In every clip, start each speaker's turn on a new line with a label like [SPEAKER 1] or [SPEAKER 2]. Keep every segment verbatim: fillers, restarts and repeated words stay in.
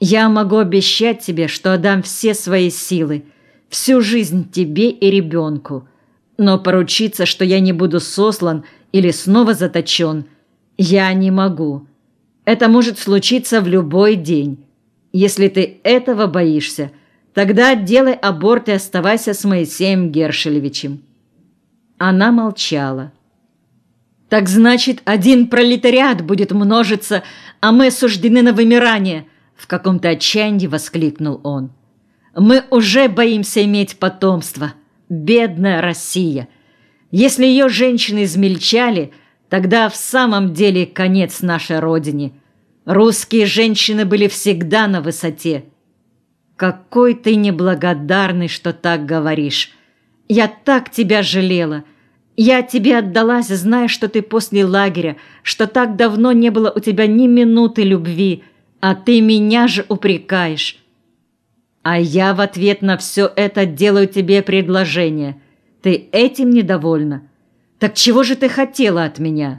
[SPEAKER 1] Я могу обещать тебе, что отдам все свои силы, всю жизнь тебе и ребенку, но поручиться, что я не буду сослан или снова заточен, я не могу. Это может случиться в любой день. Если ты этого боишься, тогда делай аборт и оставайся с Моисеем Гершелевичем». Она молчала. «Так значит, один пролетариат будет множиться, а мы суждены на вымирание!» В каком-то отчаянии воскликнул он. «Мы уже боимся иметь потомство. Бедная Россия! Если ее женщины измельчали, тогда в самом деле конец нашей родине. Русские женщины были всегда на высоте». «Какой ты неблагодарный, что так говоришь! Я так тебя жалела! Я тебе отдалась, зная, что ты после лагеря, что так давно не было у тебя ни минуты любви, а ты меня же упрекаешь. А я в ответ на все это делаю тебе предложение. Ты этим недовольна? Так чего же ты хотела от меня?»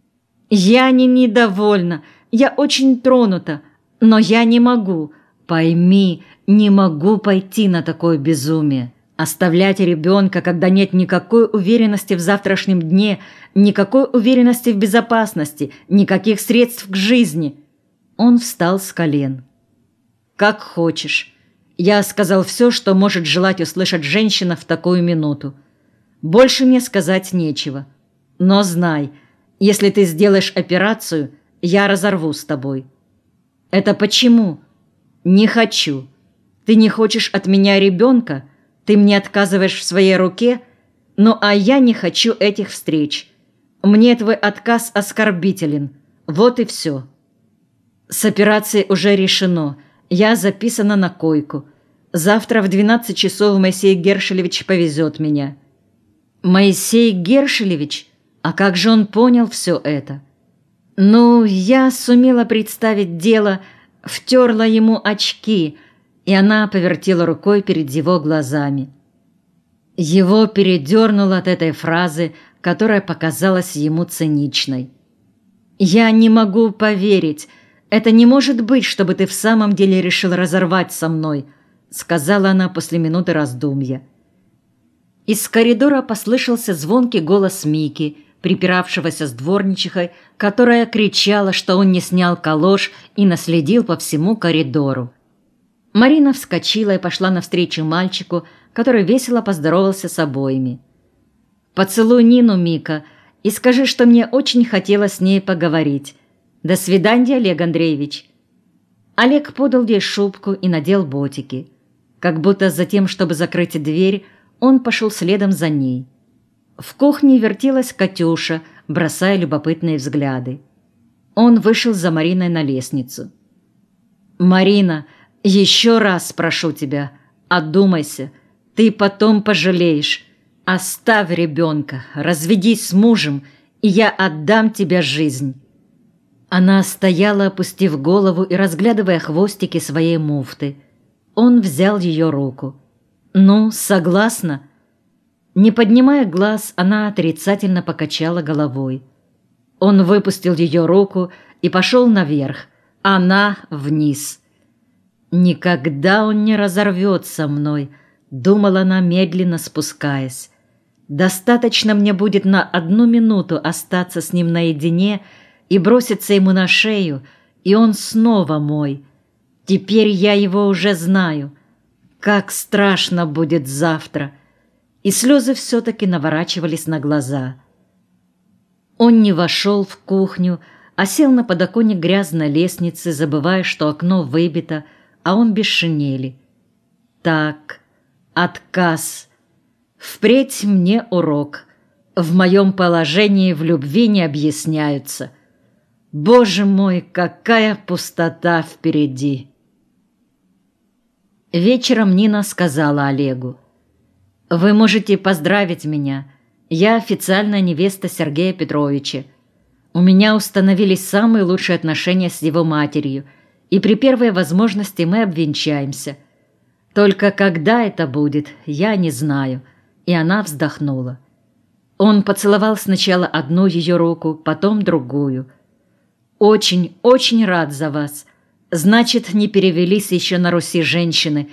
[SPEAKER 1] «Я не недовольна, я очень тронута, но я не могу. Пойми, не могу пойти на такое безумие. Оставлять ребенка, когда нет никакой уверенности в завтрашнем дне, никакой уверенности в безопасности, никаких средств к жизни». Он встал с колен. «Как хочешь. Я сказал все, что может желать услышать женщина в такую минуту. Больше мне сказать нечего. Но знай, если ты сделаешь операцию, я разорву с тобой». «Это почему?» «Не хочу. Ты не хочешь от меня ребенка? Ты мне отказываешь в своей руке? Ну, а я не хочу этих встреч. Мне твой отказ оскорбителен. Вот и все». «С операцией уже решено. Я записана на койку. Завтра в двенадцать часов Моисей Гершелевич повезет меня». «Моисей Гершелевич? А как же он понял все это?» «Ну, я сумела представить дело, втерла ему очки», и она повертела рукой перед его глазами. Его передернуло от этой фразы, которая показалась ему циничной. «Я не могу поверить. Это не может быть, чтобы ты в самом деле решил разорвать со мной», сказала она после минуты раздумья. Из коридора послышался звонкий голос Мики, припиравшегося с дворничихой, которая кричала, что он не снял калош и наследил по всему коридору. Марина вскочила и пошла навстречу мальчику, который весело поздоровался с обоими. «Поцелуй Нину, Мика, и скажи, что мне очень хотелось с ней поговорить. До свидания, Олег Андреевич». Олег подал ей шубку и надел ботики. Как будто за тем, чтобы закрыть дверь, он пошел следом за ней. В кухне вертелась Катюша, бросая любопытные взгляды. Он вышел за Мариной на лестницу. «Марина, еще раз прошу тебя, одумайся, ты потом пожалеешь. Оставь ребенка, разведись с мужем, и я отдам тебе жизнь». Она стояла, опустив голову и разглядывая хвостики своей муфты. Он взял ее руку. «Ну, согласна?» Не поднимая глаз, она отрицательно покачала головой. Он выпустил ее руку и пошел наверх, она вниз. «Никогда он не разорвет со мной», — думала она, медленно спускаясь. «Достаточно мне будет на одну минуту остаться с ним наедине и броситься ему на шею, и он снова мой. Теперь я его уже знаю. Как страшно будет завтра!» И слезы все-таки наворачивались на глаза. Он не вошел в кухню, а сел на подоконник грязной лестницы, забывая, что окно выбито, а он без шинели. «Так, отказ. Впредь мне урок. В моем положении в любви не объясняются. Боже мой, какая пустота впереди!» Вечером Нина сказала Олегу: «Вы можете поздравить меня. Я официальная невеста Сергея Петровича. У меня установились самые лучшие отношения с его матерью, и при первой возможности мы обвенчаемся. Только когда это будет, я не знаю». И она вздохнула. Он поцеловал сначала одну ее руку, потом другую. «Очень, очень рад за вас. Значит, не перевелись еще на Руси женщины,